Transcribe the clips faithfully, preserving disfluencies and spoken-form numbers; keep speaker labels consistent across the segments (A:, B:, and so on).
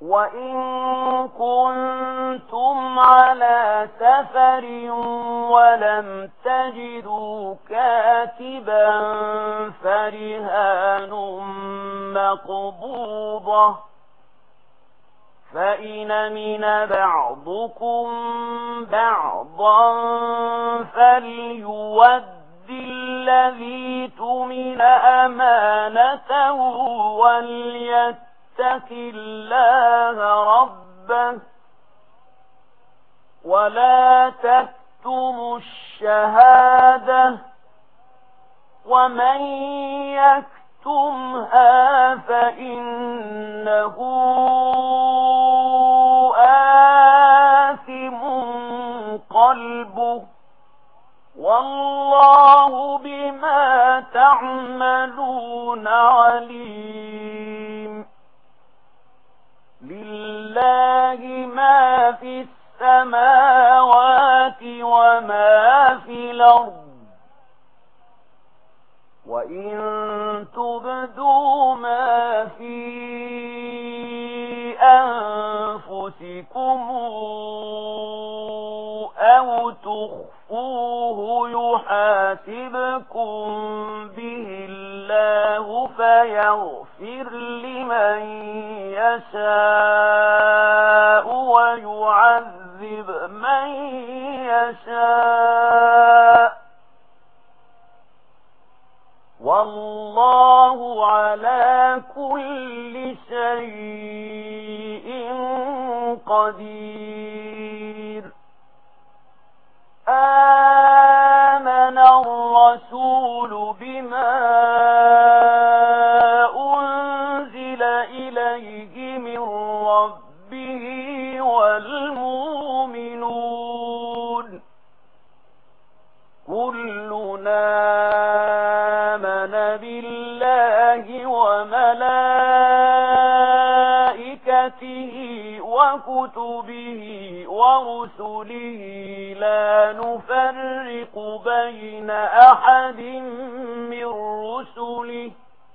A: وإن كنتم على سفر ولم تجدوا كاتبا فرهان مقبوضة فإن من بعضكم بعضا فليود الذي تؤمن أمانته وليتق الله ربه ولا تكتموا الشهادة ومن يكتمها فإنه آثم قلبه والله بما تعملون عليم. لله ما في السماوات وما في الأرض وإن تبدوا ما في أنفسكم أو تخفوه يحاسبكم به الله فيغفر لمن يشاء ويعذب من يشاء والله على كل شيء قدير. آمن الرسول بما أنزل إليه من ربه والمؤمنون كلنا آمن بالله وملائكته وكتبه ورسله لا نفرق بين أحد من رسله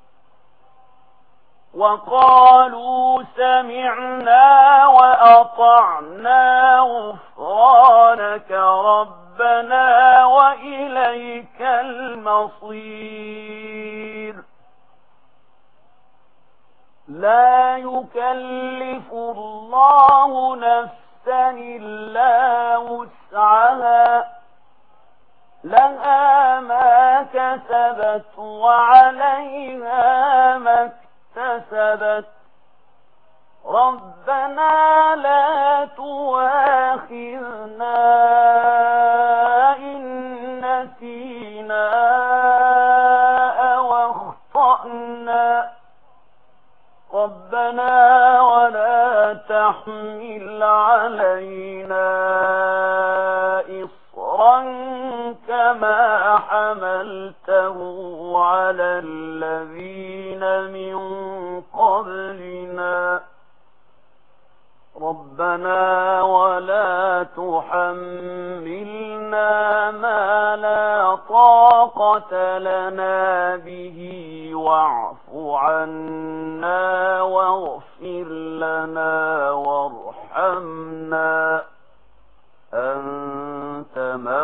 A: وقالوا سمعنا وأطعنا غفرانك ربنا وإليك المصير. لا يكلف الله نفسا إلا وسعها لها ما كسبت وعليها ما اكتسبت ربنا لا تؤاخذنا إن نسينا أو أخطأنا ربنا ولا تحمل علينا إصرا كما حملته على الذين من قبلنا ربنا ولا تحملنا ما لا طاقة لنا به واعف عنا واغفر لنا وارحمنا أنت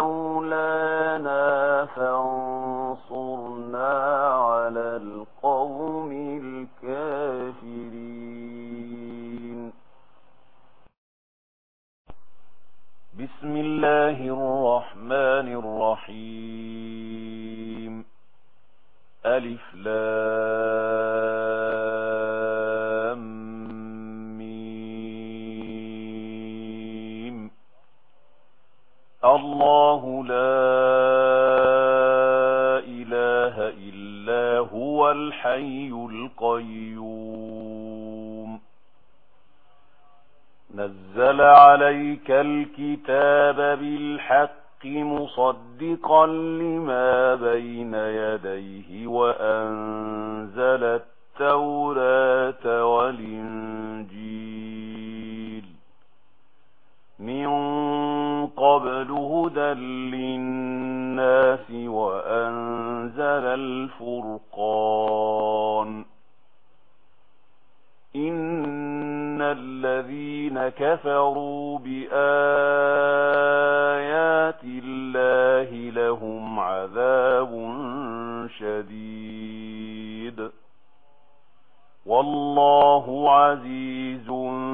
A: مولانا فانصرنا على القوم الكافرين. بسم الله الرحمن الرحيم. ألف لام ميم. الله لا إله إلا هو الحي القيوم نزل عليك الكتاب بالحق مصدقا لما بين يديه وأنزل التوراة والإنجيل من قبل هدى للناس وأنزل الفرقان إن الذين كفروا بآيات الله لهم عذاب شديد والله عزيز